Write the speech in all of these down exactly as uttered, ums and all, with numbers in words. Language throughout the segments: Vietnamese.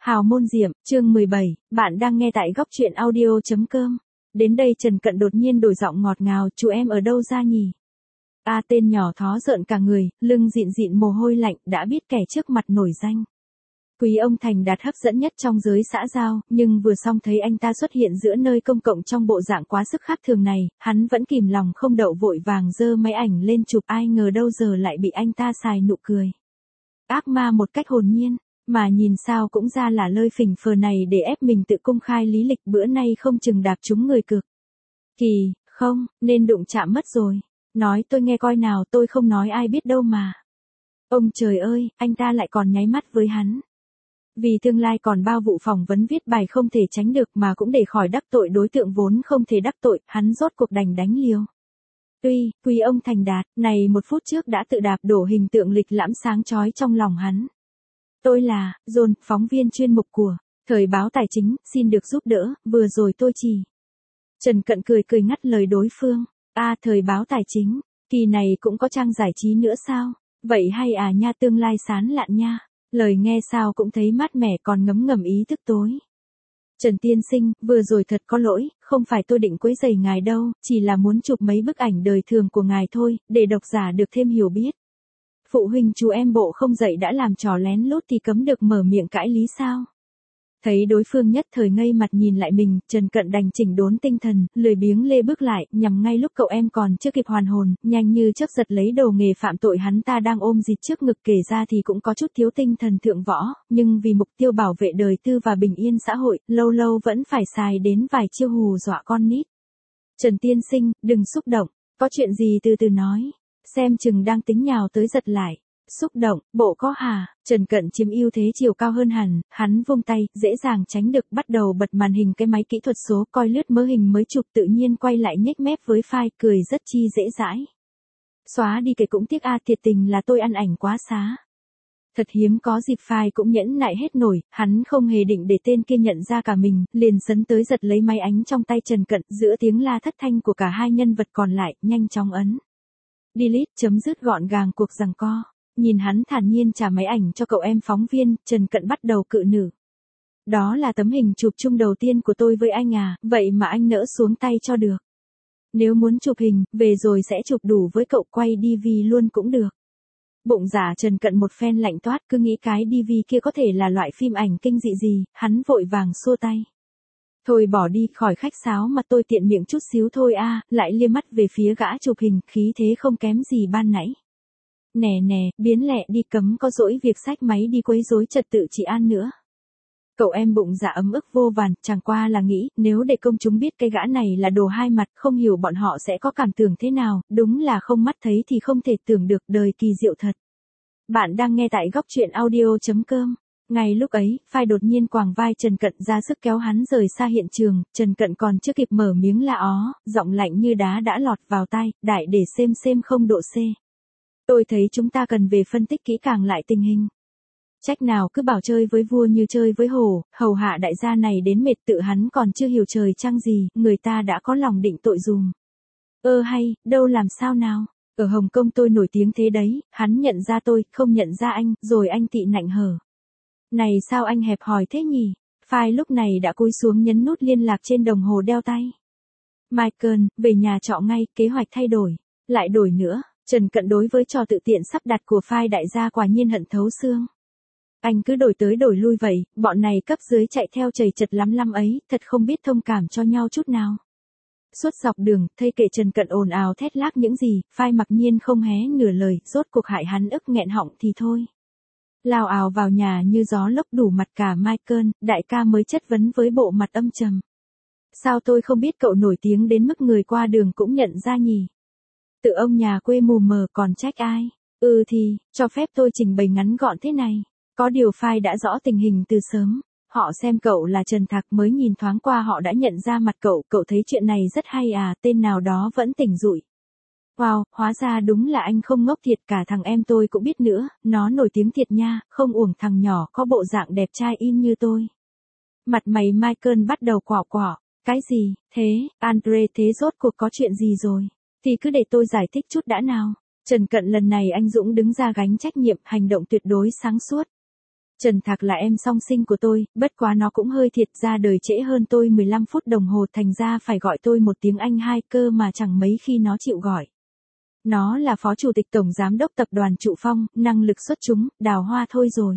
Hào môn diệm, chương mười bảy, bạn đang nghe tại góc truyện audio.com. Đến đây Trần Cận đột nhiên đổi giọng ngọt ngào, chú em ở đâu ra nhỉ? A à, tên nhỏ thó rợn cả người, lưng dịn dịn mồ hôi lạnh, đã biết kẻ trước mặt nổi danh. Quý ông thành đạt hấp dẫn nhất trong giới xã giao, nhưng vừa xong thấy anh ta xuất hiện giữa nơi công cộng trong bộ dạng quá sức khác thường này, hắn vẫn kìm lòng không đậu vội vàng giơ máy ảnh lên chụp, ai ngờ đâu giờ lại bị anh ta xài nụ cười. Ác ma một cách hồn nhiên. Mà nhìn sao cũng ra là lơi phỉnh phờ này để ép mình tự công khai lý lịch, bữa nay không chừng đạp trúng người cực. Kỳ, không, nên đụng chạm mất rồi. Nói tôi nghe coi nào, tôi không nói ai biết đâu mà. Ông trời ơi, anh ta lại còn nháy mắt với hắn. Vì tương lai còn bao vụ phỏng vấn viết bài không thể tránh được mà cũng để khỏi đắc tội đối tượng vốn không thể đắc tội, hắn rốt cuộc đành đánh liều. Tuy, quý ông thành đạt, này một phút trước đã tự đạp đổ hình tượng lịch lãm sáng chói trong lòng hắn. Tôi là, John, phóng viên chuyên mục của Thời báo Tài chính, xin được giúp đỡ, vừa rồi tôi chỉ. Trần Cận cười cười ngắt lời đối phương. A à, Thời báo Tài chính, kỳ này cũng có trang giải trí nữa sao? Vậy hay à nha, tương lai sán lạn nha. Lời nghe sao cũng thấy mát mẻ, còn ngấm ngầm ý thức tối. Trần tiên sinh, vừa rồi thật có lỗi, không phải tôi định quấy rầy ngài đâu, chỉ là muốn chụp mấy bức ảnh đời thường của ngài thôi, để độc giả được thêm hiểu biết. Phụ huynh chú em bộ không dạy đã làm trò lén lút thì cấm được mở miệng cãi lý sao? Thấy đối phương nhất thời ngây mặt nhìn lại mình, Trần Cận đành chỉnh đốn tinh thần, lười biếng lê bước lại, nhằm ngay lúc cậu em còn chưa kịp hoàn hồn, nhanh như chớp giật lấy đồ nghề phạm tội hắn ta đang ôm dịt trước ngực, kể ra thì cũng có chút thiếu tinh thần thượng võ, nhưng vì mục tiêu bảo vệ đời tư và bình yên xã hội, lâu lâu vẫn phải xài đến vài chiêu hù dọa con nít. Trần tiên sinh, đừng xúc động, có chuyện gì từ từ nói. Xem chừng đang tính nhào tới giật lại. Xúc động, bộ có hả? Trần Cận chiếm ưu thế chiều cao hơn hẳn, hắn vung tay, dễ dàng tránh được, bắt đầu bật màn hình cái máy kỹ thuật số, coi lướt mớ hình mới chụp, tự nhiên quay lại nhếch mép với file, cười rất chi dễ dãi. Xóa đi cái cũng tiếc a, thiệt tình là tôi ăn ảnh quá xá. Thật hiếm có dịp file cũng nhẫn nại hết nổi, hắn không hề định để tên kia nhận ra cả mình, liền sấn tới giật lấy máy ánh trong tay Trần Cận, giữa tiếng la thất thanh của cả hai nhân vật còn lại, nhanh chóng ấn. Delete, chấm dứt gọn gàng cuộc giằng co. Nhìn hắn thản nhiên trả máy ảnh cho cậu em phóng viên, Trần Cận bắt đầu cự nữ. Đó là tấm hình chụp chung đầu tiên của tôi với anh à, vậy mà anh nỡ xuống tay cho được. Nếu muốn chụp hình, về rồi sẽ chụp đủ với cậu, quay đê vê luôn cũng được. Bụng giả Trần Cận một phen lạnh toát, cứ nghĩ cái đê vê kia có thể là loại phim ảnh kinh dị gì, hắn vội vàng xua tay. Thôi bỏ đi, khỏi khách sáo mà, tôi tiện miệng chút xíu thôi a, à, lại liếc mắt về phía gã chụp hình, khí thế không kém gì ban nãy. Nè nè, biến lẹ đi, cấm có dỗi việc xách máy đi quấy rối trật tự trị an nữa. Cậu em bụng dạ ấm ức vô vàn, chẳng qua là nghĩ, nếu để công chúng biết cái gã này là đồ hai mặt, không hiểu bọn họ sẽ có cảm tưởng thế nào, đúng là không mắt thấy thì không thể tưởng được, đời kỳ diệu thật. Bạn đang nghe tại góc truyện audio.com. Ngay lúc ấy, phai đột nhiên quàng vai Trần Cận ra sức kéo hắn rời xa hiện trường, Trần Cận còn chưa kịp mở miếng la ó, giọng lạnh như đá đã lọt vào tai, đại để xem xem không độ C. Tôi thấy chúng ta cần về phân tích kỹ càng lại tình hình. Trách nào cứ bảo chơi với vua như chơi với hổ, hầu hạ đại gia này đến mệt, tự hắn còn chưa hiểu trời trăng gì, người ta đã có lòng định tội dùm. Ơ hay, đâu làm sao nào, ở Hồng Kông tôi nổi tiếng thế đấy, hắn nhận ra tôi, không nhận ra anh, rồi anh tị nạnh hở. Này sao anh hẹp hòi thế nhỉ? Phai lúc này đã cúi xuống nhấn nút liên lạc trên đồng hồ đeo tay. Michael, về nhà trọ ngay, kế hoạch thay đổi. Lại đổi nữa, Trần Cận đối với trò tự tiện sắp đặt của phai đại gia quả nhiên hận thấu xương. Anh cứ đổi tới đổi lui vậy, bọn này cấp dưới chạy theo chầy chật lắm lắm ấy, thật không biết thông cảm cho nhau chút nào. Suốt dọc đường, thây kệ Trần Cận ồn ào thét lác những gì, phai mặc nhiên không hé nửa lời, rốt cuộc hại hắn ức nghẹn họng thì thôi. Lao ào vào nhà như gió lốc đủ mặt cả Michael, đại ca mới chất vấn với bộ mặt âm trầm. Sao tôi không biết cậu nổi tiếng đến mức người qua đường cũng nhận ra nhỉ? Tự ông nhà quê mù mờ còn trách ai? Ừ thì, cho phép tôi trình bày ngắn gọn thế này. Có điều phai đã rõ tình hình từ sớm. Họ xem cậu là Trần Thạc, mới nhìn thoáng qua họ đã nhận ra mặt cậu, cậu thấy chuyện này rất hay à, tên nào đó vẫn tỉnh rụi. Wow, hóa ra đúng là anh không ngốc thiệt, cả thằng em tôi cũng biết nữa, nó nổi tiếng thiệt nha, không uổng thằng nhỏ có bộ dạng đẹp trai in như tôi. Mặt mày Michael bắt đầu quỏ quỏ, cái gì, thế, Andre thế rốt cuộc có chuyện gì rồi, thì cứ để tôi giải thích chút đã nào. Trần Cận lần này anh dũng đứng ra gánh trách nhiệm, hành động tuyệt đối sáng suốt. Trần Thạc là em song sinh của tôi, bất quá nó cũng hơi thiệt, ra đời trễ hơn tôi mười lăm phút đồng hồ, thành ra phải gọi tôi một tiếng anh hai cơ mà chẳng mấy khi nó chịu gọi. Nó là phó chủ tịch tổng giám đốc tập đoàn Trụ Phong, năng lực xuất chúng, đào hoa thôi rồi.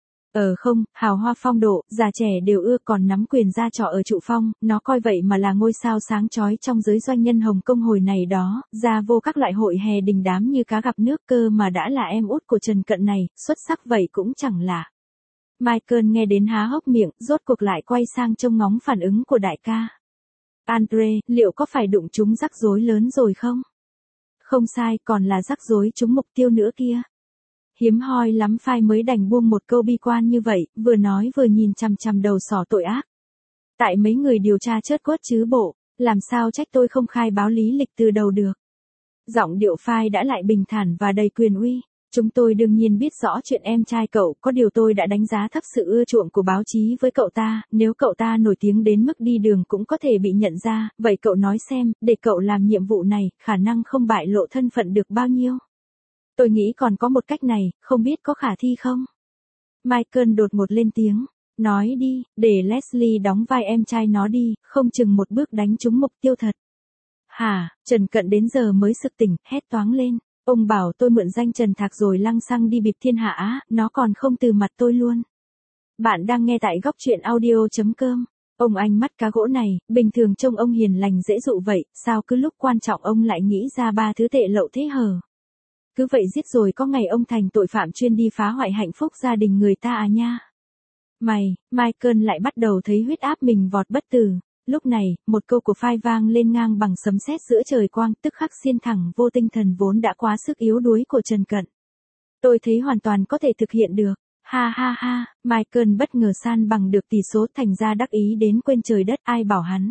Ờ không, hào hoa phong độ, già trẻ đều ưa, còn nắm quyền ra trọ ở Trụ Phong, nó coi vậy mà là ngôi sao sáng chói trong giới doanh nhân Hồng Kông hồi này đó, ra vô các loại hội hè đình đám như cá gặp nước, cơ mà đã là em út của Trần Cận này, xuất sắc vậy cũng chẳng lạ. Michael nghe đến há hốc miệng, rốt cuộc lại quay sang trông ngóng phản ứng của đại ca. Andre, liệu có phải đụng trúng rắc rối lớn rồi không? Không sai, còn là rắc rối trúng mục tiêu nữa kia. Hiếm hoi lắm phai mới đành buông một câu bi quan như vậy, vừa nói vừa nhìn chằm chằm đầu sỏ tội ác. Tại mấy người điều tra chớt quất chứ bộ, làm sao trách tôi không khai báo lý lịch từ đầu được. Giọng điệu phai đã lại bình thản và đầy quyền uy. Chúng tôi đương nhiên biết rõ chuyện em trai cậu, có điều tôi đã đánh giá thấp sự ưa chuộng của báo chí với cậu ta, nếu cậu ta nổi tiếng đến mức đi đường cũng có thể bị nhận ra, vậy cậu nói xem, để cậu làm nhiệm vụ này, khả năng không bại lộ thân phận được bao nhiêu? Tôi nghĩ còn có một cách này, không biết có khả thi không? Michael đột ngột lên tiếng, nói đi, để Leslie đóng vai em trai nó đi, không chừng một bước đánh trúng mục tiêu thật. Hả, Trần Cận đến giờ mới sực tỉnh, hét toáng lên. Ông bảo tôi mượn danh Trần Thạc rồi lăng xăng đi bịp thiên hạ á, nó còn không từ mặt tôi luôn. Bạn đang nghe tại góc truyện audio.com. Ông anh mắt cá gỗ này, bình thường trông ông hiền lành dễ dụ vậy, sao cứ lúc quan trọng ông lại nghĩ ra ba thứ tệ lậu thế hờ? Cứ vậy giết rồi có ngày ông thành tội phạm chuyên đi phá hoại hạnh phúc gia đình người ta à nha. Mày, Michael lại bắt đầu thấy huyết áp mình vọt bất tử. Lúc này, một câu của phai vang lên ngang bằng sấm sét giữa trời quang, tức khắc xiên thẳng vô tinh thần vốn đã quá sức yếu đuối của Trần Cận. Tôi thấy hoàn toàn có thể thực hiện được. Ha ha ha, Michael bất ngờ san bằng được tỷ số, thành ra đắc ý đến quên trời đất, ai bảo hắn.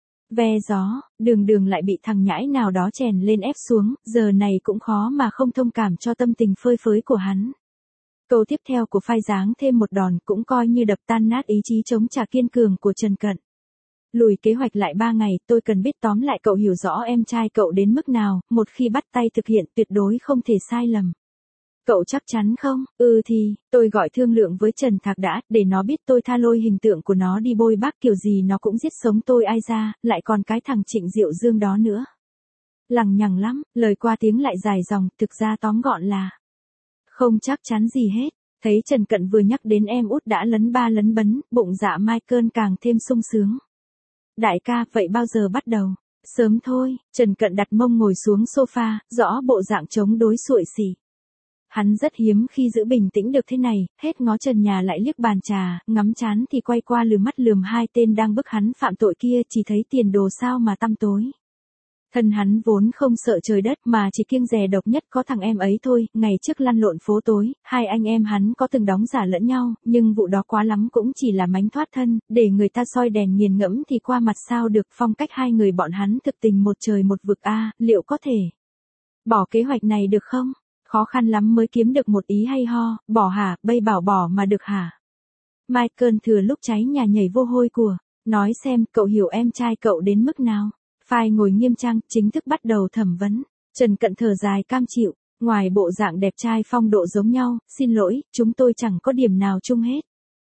Ve gió, đường đường lại bị thằng nhãi nào đó chèn lên ép xuống, giờ này cũng khó mà không thông cảm cho tâm tình phơi phới của hắn. Câu tiếp theo của phai giáng thêm một đòn cũng coi như đập tan nát ý chí chống trả kiên cường của Trần Cận. Lùi kế hoạch lại ba ngày, tôi cần biết tóm lại cậu hiểu rõ em trai cậu đến mức nào, một khi bắt tay thực hiện tuyệt đối không thể sai lầm. Cậu chắc chắn không? Ừ thì, tôi gọi thương lượng với Trần Thạc đã, để nó biết tôi tha lôi hình tượng của nó đi bôi bác kiểu gì nó cũng giết sống tôi ai ra, lại còn cái thằng Trịnh Diệu Dương đó nữa. Lằng nhằng lắm, lời qua tiếng lại dài dòng, thực ra tóm gọn là không chắc chắn gì hết. Thấy Trần Cận vừa nhắc đến em út đã lấn ba lấn bấn, bụng dạ Michael càng thêm sung sướng. Đại ca, vậy bao giờ bắt đầu? Sớm thôi, Trần Cận đặt mông ngồi xuống sofa, rõ bộ dạng chống đối xuội xỉ. Hắn rất hiếm khi giữ bình tĩnh được thế này, hết ngó trần nhà lại liếc bàn trà, ngắm chán thì quay qua lườm mắt lườm hai tên đang bức hắn phạm tội kia, chỉ thấy tiền đồ sao mà tăm tối. Thân hắn vốn không sợ trời đất mà chỉ kiêng dè độc nhất có thằng em ấy thôi, ngày trước lăn lộn phố tối, hai anh em hắn có từng đóng giả lẫn nhau, nhưng vụ đó quá lắm cũng chỉ là mánh thoát thân, để người ta soi đèn nghiền ngẫm thì qua mặt sao được, phong cách hai người bọn hắn thực tình một trời một vực a, à, liệu có thể bỏ kế hoạch này được không? Khó khăn lắm mới kiếm được một ý hay ho, bỏ hả, bây bảo bỏ mà được hả? Michael thừa lúc cháy nhà nhảy vô hôi của, nói xem cậu hiểu em trai cậu đến mức nào? Phai ngồi nghiêm trang, chính thức bắt đầu thẩm vấn. Trần Cận thở dài cam chịu, ngoài bộ dạng đẹp trai phong độ giống nhau, xin lỗi, chúng tôi chẳng có điểm nào chung hết.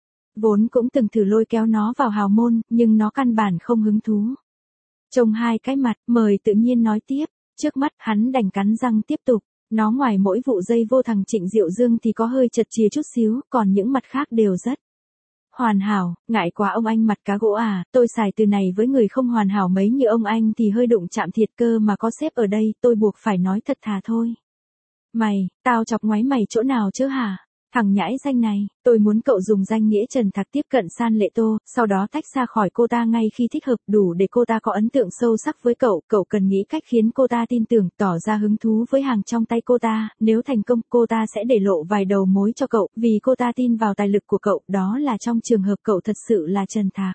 Vốn cũng từng thử lôi kéo nó vào hào môn, nhưng nó căn bản không hứng thú. Trông hai cái mặt, mời tự nhiên nói tiếp, trước mắt hắn đành cắn răng tiếp tục. Nó ngoài mỗi vụ dây vô thằng Trịnh Diệu Dương thì có hơi chật chìa chút xíu, còn những mặt khác đều rất hoàn hảo. Ngại quá ông anh mặt cá gỗ à, tôi xài từ này với người không hoàn hảo mấy như ông anh thì hơi đụng chạm thiệt cơ, mà có sếp ở đây, tôi buộc phải nói thật thà thôi. Mày, tao chọc ngoáy mày chỗ nào chứ hả? Thằng nhãi danh này, tôi muốn cậu dùng danh nghĩa Trần Thạc tiếp cận San Lệ Tô, sau đó tách ra khỏi cô ta ngay khi thích hợp, đủ để cô ta có ấn tượng sâu sắc với cậu, cậu cần nghĩ cách khiến cô ta tin tưởng, tỏ ra hứng thú với hàng trong tay cô ta, nếu thành công, cô ta sẽ để lộ vài đầu mối cho cậu, vì cô ta tin vào tài lực của cậu, đó là trong trường hợp cậu thật sự là Trần Thạc.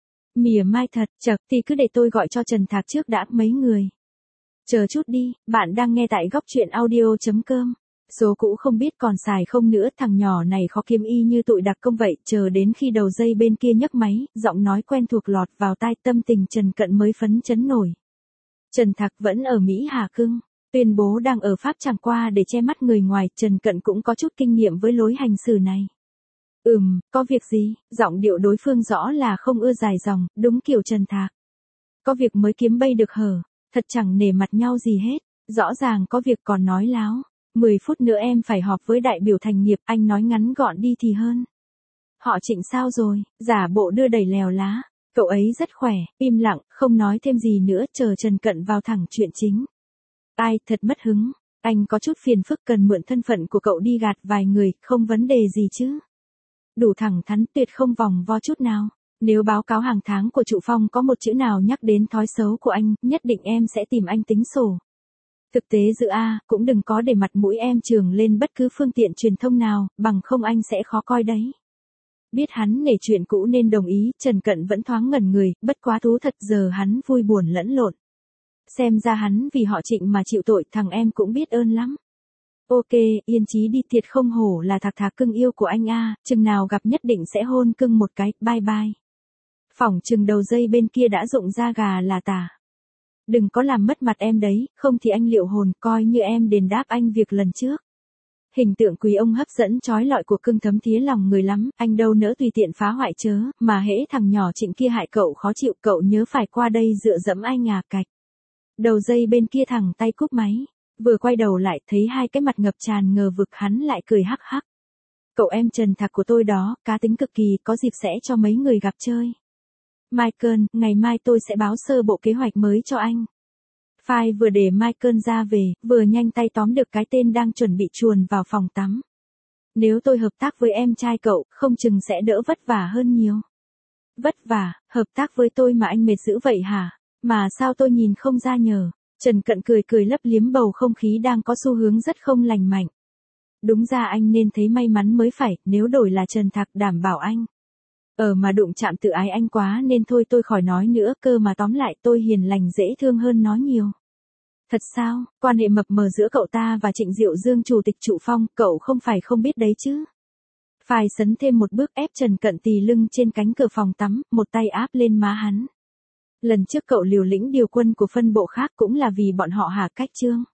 Mỉa mai thật, chật, thì cứ để tôi gọi cho Trần Thạc trước đã, mấy người. Chờ chút đi, bạn đang nghe tại góc truyện audio.com. Số cũ không biết còn xài không nữa, thằng nhỏ này khó kiếm y như tụi đặc công vậy, chờ đến khi đầu dây bên kia nhấc máy, giọng nói quen thuộc lọt vào tai, tâm tình Trần Cận mới phấn chấn nổi. Trần Thạc vẫn ở Mỹ hả cưng? Tuyên bố đang ở Pháp chẳng qua để che mắt người ngoài, Trần Cận cũng có chút kinh nghiệm với lối hành xử này. Ừm, có việc gì? Giọng điệu đối phương rõ là không ưa dài dòng, đúng kiểu Trần Thạc. Có việc mới kiếm bây được hở, thật chẳng nể mặt nhau gì hết, rõ ràng có việc còn nói láo. mười phút nữa em phải họp với đại biểu thành nghiệp, anh nói ngắn gọn đi thì hơn. Họ Trịnh sao rồi? Giả bộ đưa đẩy lèo lá. Cậu ấy rất khỏe, im lặng, không nói thêm gì nữa, chờ Trần Cận vào thẳng chuyện chính. Ai, thật mất hứng. Anh có chút phiền phức cần mượn thân phận của cậu đi gạt vài người, không vấn đề gì chứ. Đủ thẳng thắn, tuyệt không vòng vo chút nào. Nếu báo cáo hàng tháng của Trụ Phong có một chữ nào nhắc đến thói xấu của anh, nhất định em sẽ tìm anh tính sổ. Thực tế dự A, cũng đừng có để mặt mũi em trường lên bất cứ phương tiện truyền thông nào, bằng không anh sẽ khó coi đấy. Biết hắn nể chuyện cũ nên đồng ý, Trần Cận vẫn thoáng ngẩn người, bất quá thú thật giờ hắn vui buồn lẫn lộn. Xem ra hắn vì họ Trịnh mà chịu tội, thằng em cũng biết ơn lắm. Ok, yên chí đi, thiệt không hổ là Thạc Thạc cưng yêu của anh a, chừng nào gặp nhất định sẽ hôn cưng một cái, bye bye. Phỏng chừng đầu dây bên kia đã rụng da gà là tả. Đừng có làm mất mặt em đấy, không thì anh liệu hồn, coi như em đền đáp anh việc lần trước. Hình tượng quý ông hấp dẫn trói lọi của cưng thấm thía lòng người lắm, anh đâu nỡ tùy tiện phá hoại chớ, mà hễ thằng nhỏ Trịnh kia hại cậu khó chịu, cậu nhớ phải qua đây dựa dẫm anh à cạch. Đầu dây bên kia thẳng tay cúp máy, vừa quay đầu lại thấy hai cái mặt ngập tràn ngờ vực, hắn lại cười hắc hắc. Cậu em Trần Thạc của tôi đó, cá tính cực kỳ, có dịp sẽ cho mấy người gặp chơi. Michael, ngày mai tôi sẽ báo sơ bộ kế hoạch mới cho anh. File vừa để Michael ra về, vừa nhanh tay tóm được cái tên đang chuẩn bị chuồn vào phòng tắm. Nếu tôi hợp tác với em trai cậu, không chừng sẽ đỡ vất vả hơn nhiều. Vất vả, hợp tác với tôi mà anh mệt dữ vậy hả? Mà sao tôi nhìn không ra nhờ? Trần Cận cười cười lấp liếm bầu không khí đang có xu hướng rất không lành mạnh. Đúng ra anh nên thấy may mắn mới phải, nếu đổi là Trần Thạc đảm bảo anh. Ờ mà đụng chạm tự ái anh quá nên thôi tôi khỏi nói nữa, cơ mà tóm lại tôi hiền lành dễ thương hơn nó nhiều. Thật sao, quan hệ mập mờ giữa cậu ta và Trịnh Diệu Dương chủ tịch Trụ Phong, cậu không phải không biết đấy chứ. Phải sấn thêm một bước, ép Trần Cận tì lưng trên cánh cửa phòng tắm, một tay áp lên má hắn. Lần trước cậu liều lĩnh điều quân của phân bộ khác cũng là vì bọn họ Hà Cách Trương.